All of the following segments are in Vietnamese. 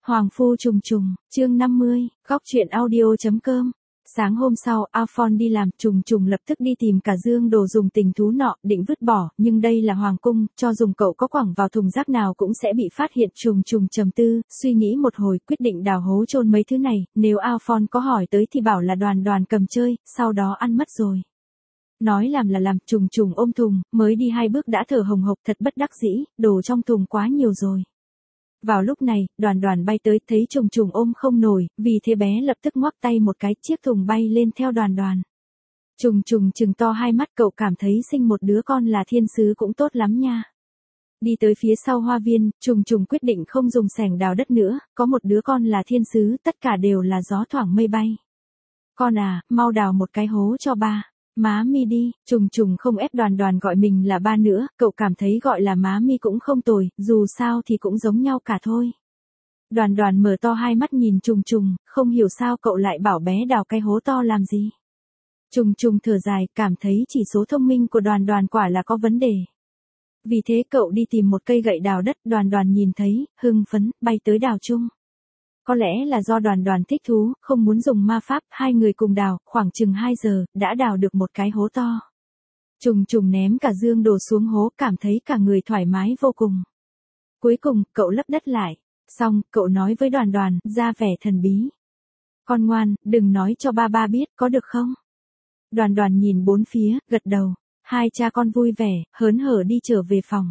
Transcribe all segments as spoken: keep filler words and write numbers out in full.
Hoàng phu trùng trùng, chương năm mươi, góc truyện audio.com. Sáng hôm sau, Alphon đi làm, trùng trùng lập tức đi tìm cả dương đồ dùng tình thú nọ, định vứt bỏ, nhưng đây là hoàng cung, cho dùng cậu có quẳng vào thùng rác nào cũng sẽ bị phát hiện. Trùng trùng trầm tư, suy nghĩ một hồi, quyết định đào hố chôn mấy thứ này, nếu Alphon có hỏi tới thì bảo là Đoàn Đoàn cầm chơi, sau đó ăn mất rồi. Nói làm là làm, trùng trùng ôm thùng, mới đi hai bước đã thở hồng hộc, thật bất đắc dĩ, đồ trong thùng quá nhiều rồi. Vào lúc này, Đoàn Đoàn bay tới, thấy trùng trùng ôm không nổi, vì thế bé lập tức ngoắc tay một cái, chiếc thùng bay lên theo Đoàn Đoàn. Trùng trùng trừng to hai mắt, cậu cảm thấy sinh một đứa con là thiên sứ cũng tốt lắm nha. Đi tới phía sau hoa viên, trùng trùng quyết định không dùng xẻng đào đất nữa, có một đứa con là thiên sứ, tất cả đều là gió thoảng mây bay. Con à, mau đào một cái hố cho ba. Má mi đi, trùng trùng không ép Đoàn Đoàn gọi mình là ba nữa, cậu cảm thấy gọi là má mi cũng không tồi, dù sao thì cũng giống nhau cả thôi. Đoàn Đoàn mở to hai mắt nhìn trùng trùng, không hiểu sao cậu lại bảo bé đào cái hố to làm gì. Trùng trùng thở dài, cảm thấy chỉ số thông minh của Đoàn Đoàn quả là có vấn đề. Vì thế cậu đi tìm một cây gậy đào đất, Đoàn Đoàn nhìn thấy, hưng phấn, bay tới đào chung. Có lẽ là do Đoàn Đoàn thích thú, không muốn dùng ma pháp, hai người cùng đào, khoảng chừng hai giờ, đã đào được một cái hố to. Trùng trùng ném cả dương đồ xuống hố, cảm thấy cả người thoải mái vô cùng. Cuối cùng, cậu lấp đất lại. Xong, cậu nói với Đoàn Đoàn, ra vẻ thần bí. Con ngoan, đừng nói cho ba ba biết, có được không? Đoàn Đoàn nhìn bốn phía, gật đầu. Hai cha con vui vẻ, hớn hở đi trở về phòng.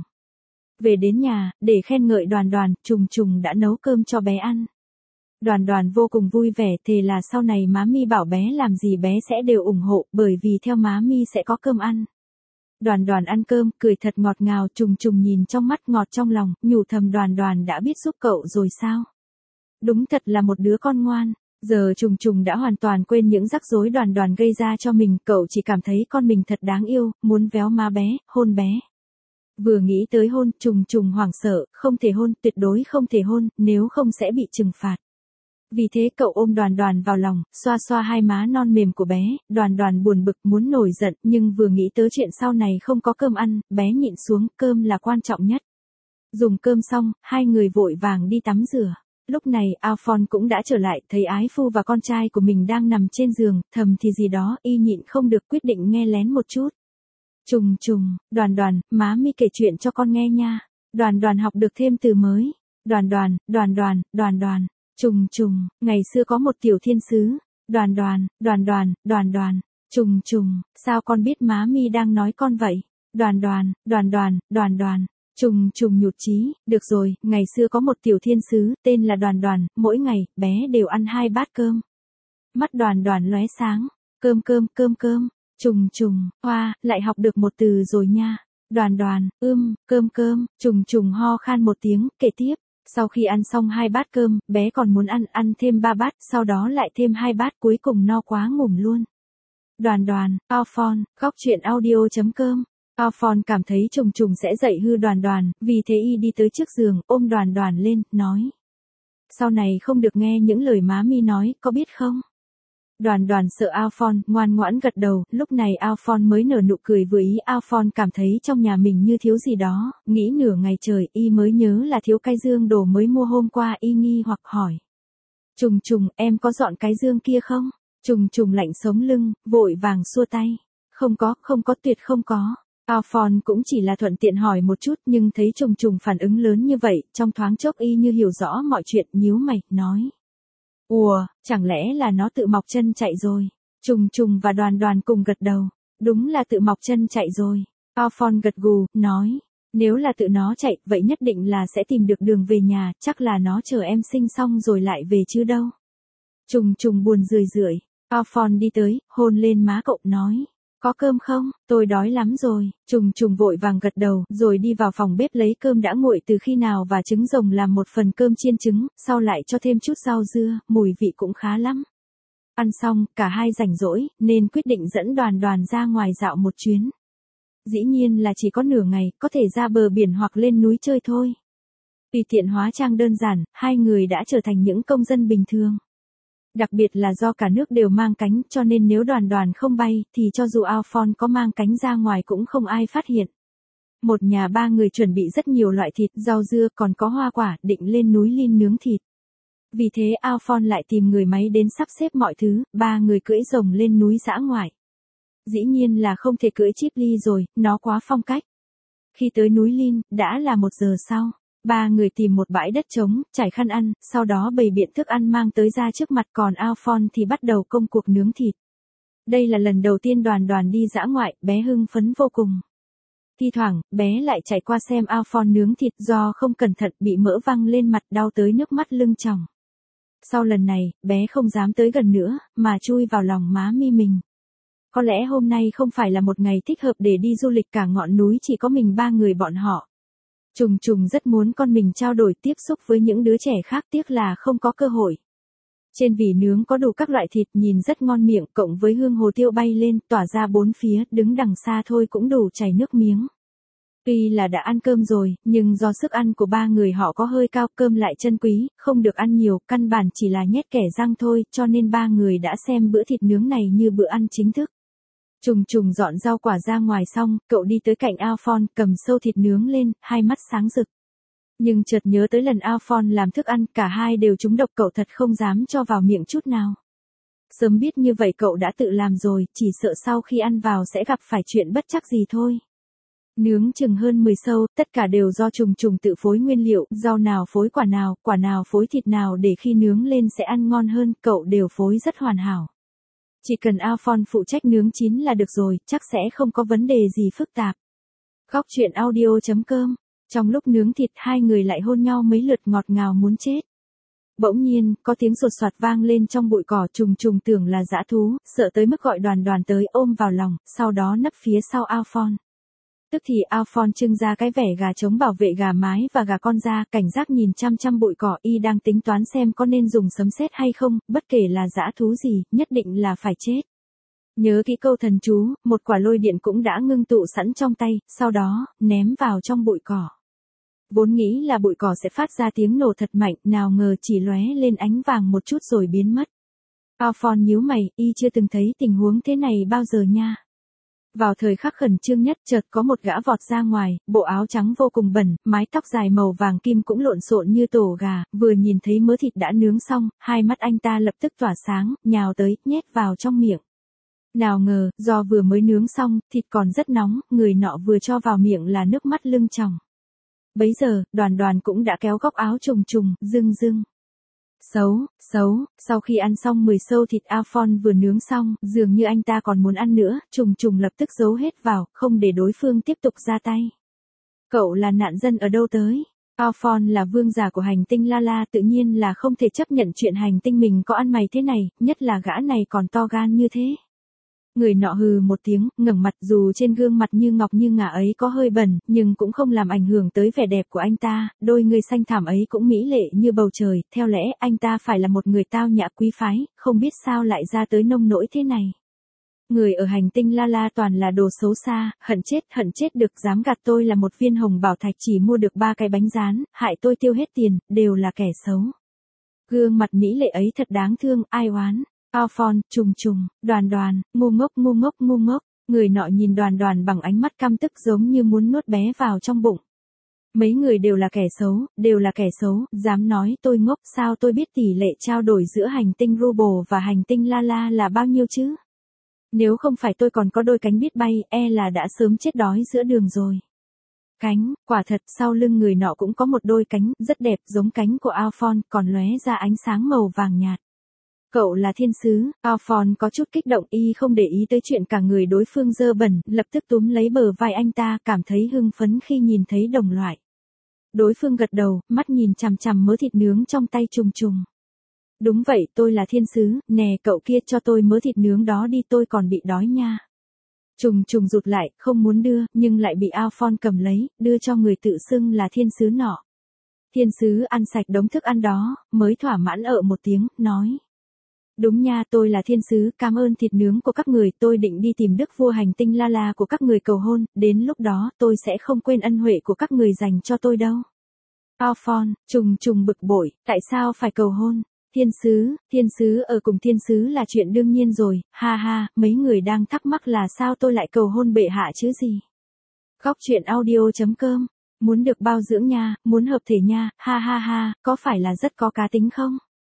Về đến nhà, để khen ngợi Đoàn Đoàn, trùng trùng đã nấu cơm cho bé ăn. Đoàn Đoàn vô cùng vui vẻ, thề là sau này má mi bảo bé làm gì bé sẽ đều ủng hộ, bởi vì theo má mi sẽ có cơm ăn. Đoàn Đoàn ăn cơm, cười thật ngọt ngào, trùng trùng nhìn trong mắt ngọt trong lòng, nhủ thầm Đoàn Đoàn đã biết giúp cậu rồi sao? Đúng thật là một đứa con ngoan. Giờ trùng trùng đã hoàn toàn quên những rắc rối Đoàn Đoàn gây ra cho mình, cậu chỉ cảm thấy con mình thật đáng yêu, muốn véo má bé, hôn bé. Vừa nghĩ tới hôn, trùng trùng hoảng sợ, không thể hôn, tuyệt đối không thể hôn, nếu không sẽ bị trừng phạt. Vì thế cậu ôm Đoàn Đoàn vào lòng, xoa xoa hai má non mềm của bé, Đoàn Đoàn buồn bực muốn nổi giận, nhưng vừa nghĩ tới chuyện sau này không có cơm ăn, bé nhịn xuống, cơm là quan trọng nhất. Dùng cơm xong, hai người vội vàng đi tắm rửa. Lúc này, Alphon cũng đã trở lại, thấy ái phu và con trai của mình đang nằm trên giường, thầm thì gì đó, y nhịn không được quyết định nghe lén một chút. Trùng trùng, Đoàn Đoàn, má mi kể chuyện cho con nghe nha. Đoàn Đoàn học được thêm từ mới. Đoàn Đoàn, Đoàn Đoàn, Đoàn Đoàn. Trùng trùng, ngày xưa có một tiểu thiên sứ. Đoàn Đoàn, Đoàn Đoàn, Đoàn Đoàn. Trùng trùng, sao con biết má mi đang nói con vậy? Đoàn Đoàn, Đoàn Đoàn, Đoàn Đoàn. Trùng trùng nhụt chí, được rồi, ngày xưa có một tiểu thiên sứ, tên là Đoàn Đoàn, mỗi ngày, bé đều ăn hai bát cơm. Mắt Đoàn Đoàn lóe sáng, cơm cơm, cơm cơm. Trùng trùng, hoa, lại học được một từ rồi nha. Đoàn Đoàn, ưm, cơm cơm, trùng trùng ho khan một tiếng, kể tiếp. Sau khi ăn xong hai bát cơm, bé còn muốn ăn, ăn thêm ba bát, sau đó lại thêm hai bát, cuối cùng no quá ngủm luôn. Đoàn Đoàn, Alphon, góc truyện audio.com. Alphon cảm thấy trùng trùng sẽ dậy hư Đoàn Đoàn, vì thế y đi tới trước giường, ôm Đoàn Đoàn lên, nói. Sau này không được nghe những lời má mi nói, có biết không? Đoàn Đoàn sợ Alphon, ngoan ngoãn gật đầu, lúc này Alphon mới nở nụ cười vừa ý. Alphon cảm thấy trong nhà mình như thiếu gì đó, nghĩ nửa ngày trời, y mới nhớ là thiếu cái dương đồ mới mua hôm qua, y nghi hoặc hỏi. Trùng trùng, em có dọn cái dương kia không? Trùng trùng lạnh sống lưng, vội vàng xua tay. Không có, không có, tuyệt không có. Alphon cũng chỉ là thuận tiện hỏi một chút, nhưng thấy trùng trùng phản ứng lớn như vậy, trong thoáng chốc y như hiểu rõ mọi chuyện, nhíu mày, nói. Ủa, chẳng lẽ là nó tự mọc chân chạy rồi? Trùng trùng và Đoàn Đoàn cùng gật đầu. Đúng là tự mọc chân chạy rồi. Alphon gật gù, nói. Nếu là tự nó chạy, vậy nhất định là sẽ tìm được đường về nhà, chắc là nó chờ em sinh xong rồi lại về chứ đâu. Trùng trùng buồn rười rượi. Alphon đi tới, hôn lên má cậu, nói. Có cơm không? Tôi đói lắm rồi. Trùng trùng vội vàng gật đầu, rồi đi vào phòng bếp lấy cơm đã nguội từ khi nào và trứng rồng làm một phần cơm chiên trứng, sau lại cho thêm chút rau dưa, mùi vị cũng khá lắm. Ăn xong, cả hai rảnh rỗi, nên quyết định dẫn Đoàn Đoàn ra ngoài dạo một chuyến. Dĩ nhiên là chỉ có nửa ngày, có thể ra bờ biển hoặc lên núi chơi thôi. Tùy tiện hóa trang đơn giản, hai người đã trở thành những công dân bình thường. Đặc biệt là do cả nước đều mang cánh, cho nên nếu Đoàn Đoàn không bay, thì cho dù Alphon có mang cánh ra ngoài cũng không ai phát hiện. Một nhà ba người chuẩn bị rất nhiều loại thịt, rau dưa, còn có hoa quả, định lên núi Lin nướng thịt. Vì thế Alphonse lại tìm người máy đến sắp xếp mọi thứ, ba người cưỡi rồng lên núi dã ngoại. Dĩ nhiên là không thể cưỡi Chipley rồi, nó quá phong cách. Khi tới núi Lin, đã là một giờ sau. Ba người tìm một bãi đất trống, trải khăn ăn, sau đó bày biện thức ăn mang tới ra trước mặt, còn Alphonse thì bắt đầu công cuộc nướng thịt. Đây là lần đầu tiên đoàn đoàn đi dã ngoại, bé hưng phấn vô cùng. Thi thoảng, bé lại chạy qua xem Alphonse nướng thịt, do không cẩn thận bị mỡ văng lên mặt, đau tới nước mắt lưng tròng. Sau lần này, bé không dám tới gần nữa, mà chui vào lòng má mi mình. Có lẽ hôm nay không phải là một ngày thích hợp để đi du lịch, cả ngọn núi chỉ có mình ba người bọn họ. Trùng Trùng rất muốn con mình trao đổi tiếp xúc với những đứa trẻ khác, tiếc là không có cơ hội. Trên vỉ nướng có đủ các loại thịt, nhìn rất ngon miệng, cộng với hương hồ tiêu bay lên, tỏa ra bốn phía, đứng đằng xa thôi cũng đủ chảy nước miếng. Tuy là đã ăn cơm rồi, nhưng do sức ăn của ba người họ có hơi cao, cơm lại chân quý, không được ăn nhiều, căn bản chỉ là nhét kẻ răng thôi, cho nên ba người đã xem bữa thịt nướng này như bữa ăn chính thức. Trùng Trùng dọn rau quả ra ngoài xong, cậu đi tới cạnh Alphonse, cầm sâu thịt nướng lên, hai mắt sáng rực. Nhưng chợt nhớ tới lần Alphonse làm thức ăn, cả hai đều trúng độc, cậu thật không dám cho vào miệng chút nào. Sớm biết như vậy cậu đã tự làm rồi, chỉ sợ sau khi ăn vào sẽ gặp phải chuyện bất trắc gì thôi. Nướng chừng hơn mười sâu, tất cả đều do Trùng Trùng tự phối nguyên liệu, rau nào phối quả nào, quả nào phối thịt nào để khi nướng lên sẽ ăn ngon hơn, cậu đều phối rất hoàn hảo. Chỉ cần Alphonse phụ trách nướng chín là được rồi, chắc sẽ không có vấn đề gì phức tạp. Góc truyện audio chấm com. Trong lúc nướng thịt, hai người lại hôn nhau mấy lượt, ngọt ngào muốn chết. Bỗng nhiên, có tiếng sột soạt vang lên trong bụi cỏ. Trùng Trùng tưởng là dã thú, sợ tới mức gọi đoàn đoàn tới ôm vào lòng, sau đó nấp phía sau Alphonse. Tức thì Alphonse trưng ra cái vẻ gà trống bảo vệ gà mái và gà con ra, cảnh giác nhìn chăm chăm bụi cỏ, y đang tính toán xem có nên dùng sấm sét hay không, bất kể là dã thú gì, nhất định là phải chết. Nhớ kỹ câu thần chú, một quả lôi điện cũng đã ngưng tụ sẵn trong tay, sau đó, ném vào trong bụi cỏ. Vốn nghĩ là bụi cỏ sẽ phát ra tiếng nổ thật mạnh, nào ngờ chỉ lóe lên ánh vàng một chút rồi biến mất. Alphonse nhíu mày, y chưa từng thấy tình huống thế này bao giờ nha. Vào thời khắc khẩn trương nhất, chợt có một gã vọt ra ngoài, bộ áo trắng vô cùng bẩn, mái tóc dài màu vàng kim cũng lộn xộn như tổ gà, vừa nhìn thấy mớ thịt đã nướng xong, hai mắt anh ta lập tức tỏa sáng, nhào tới, nhét vào trong miệng. Nào ngờ, do vừa mới nướng xong, thịt còn rất nóng, người nọ vừa cho vào miệng là nước mắt lưng tròng. Bấy giờ, đoàn đoàn cũng đã kéo góc áo Trùng Trùng, rưng rưng. Xấu, xấu, sau khi ăn xong mười sâu thịt Alphonse vừa nướng xong, dường như anh ta còn muốn ăn nữa, Trùng Trùng lập tức giấu hết vào, không để đối phương tiếp tục ra tay. Cậu là nạn dân ở đâu tới? Alphonse là vương giả của hành tinh La La, tự nhiên là không thể chấp nhận chuyện hành tinh mình có ăn mày thế này, nhất là gã này còn to gan như thế. Người nọ hừ một tiếng, ngẩng mặt, dù trên gương mặt như ngọc như ngà ấy có hơi bẩn, nhưng cũng không làm ảnh hưởng tới vẻ đẹp của anh ta, đôi người xanh thẳm ấy cũng mỹ lệ như bầu trời, theo lẽ anh ta phải là một người tao nhã quý phái, không biết sao lại ra tới nông nỗi thế này. Người ở hành tinh La La toàn là đồ xấu xa, hận chết, hận chết được, dám gạt tôi là một viên hồng bảo thạch chỉ mua được ba cái bánh rán, hại tôi tiêu hết tiền, đều là kẻ xấu. Gương mặt mỹ lệ ấy thật đáng thương, ai oán. Alphonse, Trùng Trùng, đoàn đoàn, ngu ngốc ngu ngốc ngu ngốc, người nọ nhìn đoàn đoàn bằng ánh mắt căm tức giống như muốn nuốt bé vào trong bụng. Mấy người đều là kẻ xấu, đều là kẻ xấu, dám nói tôi ngốc, sao tôi biết tỷ lệ trao đổi giữa hành tinh Rubble và hành tinh La La là bao nhiêu chứ? Nếu không phải tôi còn có đôi cánh biết bay, e là đã sớm chết đói giữa đường rồi. Cánh, quả thật, sau lưng người nọ cũng có một đôi cánh, rất đẹp, giống cánh của Alphonse, còn lóe ra ánh sáng màu vàng nhạt. Cậu là thiên sứ, Alphonse có chút kích động, y không để ý tới chuyện cả người đối phương dơ bẩn, lập tức túm lấy bờ vai anh ta, cảm thấy hưng phấn khi nhìn thấy đồng loại. Đối phương gật đầu, mắt nhìn chằm chằm mớ thịt nướng trong tay Trùng Trùng. Đúng vậy, tôi là thiên sứ, nè cậu kia cho tôi mớ thịt nướng đó đi, tôi còn bị đói nha. Trùng Trùng rụt lại, không muốn đưa, nhưng lại bị Alphonse cầm lấy, đưa cho người tự xưng là thiên sứ nọ. Thiên sứ ăn sạch đống thức ăn đó, mới thỏa mãn ợ một tiếng, nói. Đúng nha, tôi là thiên sứ, cảm ơn thịt nướng của các người, tôi định đi tìm đức vua hành tinh La La của các người cầu hôn, đến lúc đó tôi sẽ không quên ân huệ của các người dành cho tôi đâu. Alphonse, Trùng Trùng bực bội, tại sao phải cầu hôn? Thiên sứ, thiên sứ ở cùng thiên sứ là chuyện đương nhiên rồi, ha ha, mấy người đang thắc mắc là sao tôi lại cầu hôn bệ hạ chứ gì. Góc truyện audio chấm com, muốn được bao dưỡng nha, muốn hợp thể nha, ha ha ha, có phải là rất có cá tính không?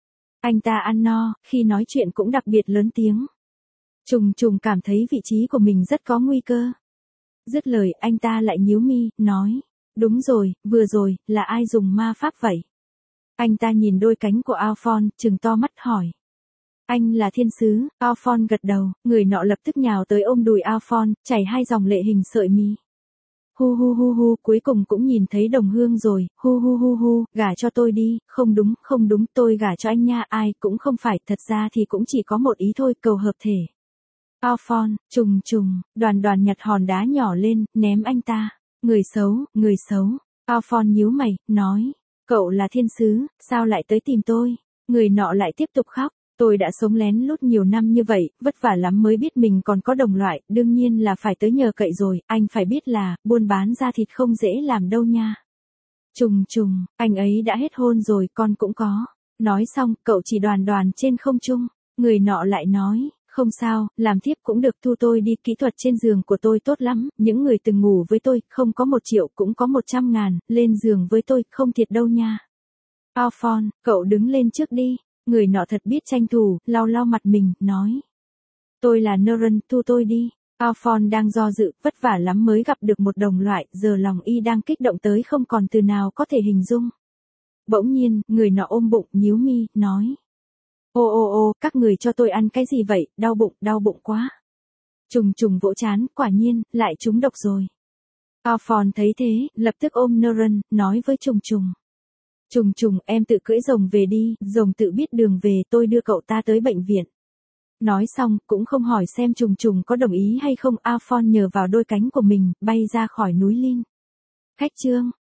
Anh ta ăn no, khi nói chuyện cũng đặc biệt lớn tiếng. Trùng trùng cảm thấy vị trí của mình rất có nguy cơ. Dứt lời, anh ta lại nhíu mi, nói. Đúng rồi, vừa rồi, là ai dùng ma pháp vậy? Anh ta nhìn đôi cánh của Alphonse, trừng to mắt hỏi. Anh là thiên sứ, Alphonse gật đầu, người nọ lập tức nhào tới ôm đùi Alphonse, chảy hai dòng lệ hình sợi mi. Hu hu hu hu, cuối cùng cũng nhìn thấy đồng hương rồi, hu hu hu hu, gả cho tôi đi, không đúng, không đúng, tôi gả cho anh nha, ai cũng không phải, thật ra thì cũng chỉ có một ý thôi, cầu hợp thể. Alphonse, trùng trùng, đoàn đoàn nhặt hòn đá nhỏ lên, ném anh ta. Người xấu, người xấu. Alphonse nhíu mày, nói. Cậu là thiên sứ, sao lại tới tìm tôi? Người nọ lại tiếp tục khóc. Tôi đã sống lén lút nhiều năm như vậy, vất vả lắm mới biết mình còn có đồng loại, đương nhiên là phải tới nhờ cậy rồi, anh phải biết là, buôn bán da thịt không dễ làm đâu nha. Trùng trùng, anh ấy đã hết hôn rồi, con cũng có. Nói xong, cậu chỉ đoàn đoàn trên không trung. Người nọ lại nói. Không sao, làm thiếp cũng được, thu tôi đi, kỹ thuật trên giường của tôi tốt lắm, những người từng ngủ với tôi, không có một triệu cũng có một trăm ngàn, lên giường với tôi, không thiệt đâu nha. Alphonse, cậu đứng lên trước đi, người nọ thật biết tranh thủ, lau lau mặt mình, nói. Tôi là Neuron, thu tôi đi. Alphonse đang do dự, vất vả lắm mới gặp được một đồng loại, giờ lòng y đang kích động tới không còn từ nào có thể hình dung. Bỗng nhiên, người nọ ôm bụng, nhíu mi, nói. Ô ô ô, các người cho tôi ăn cái gì vậy, đau bụng, đau bụng quá. Trùng trùng vỗ chán, quả nhiên, lại trúng độc rồi. Alphonse thấy thế, lập tức ôm Neuron, nói với trùng trùng. Trùng trùng, em tự cưỡi rồng về đi, rồng tự biết đường về, tôi đưa cậu ta tới bệnh viện. Nói xong, cũng không hỏi xem trùng trùng có đồng ý hay không, Alphonse nhờ vào đôi cánh của mình, bay ra khỏi núi Linh. Khách trương.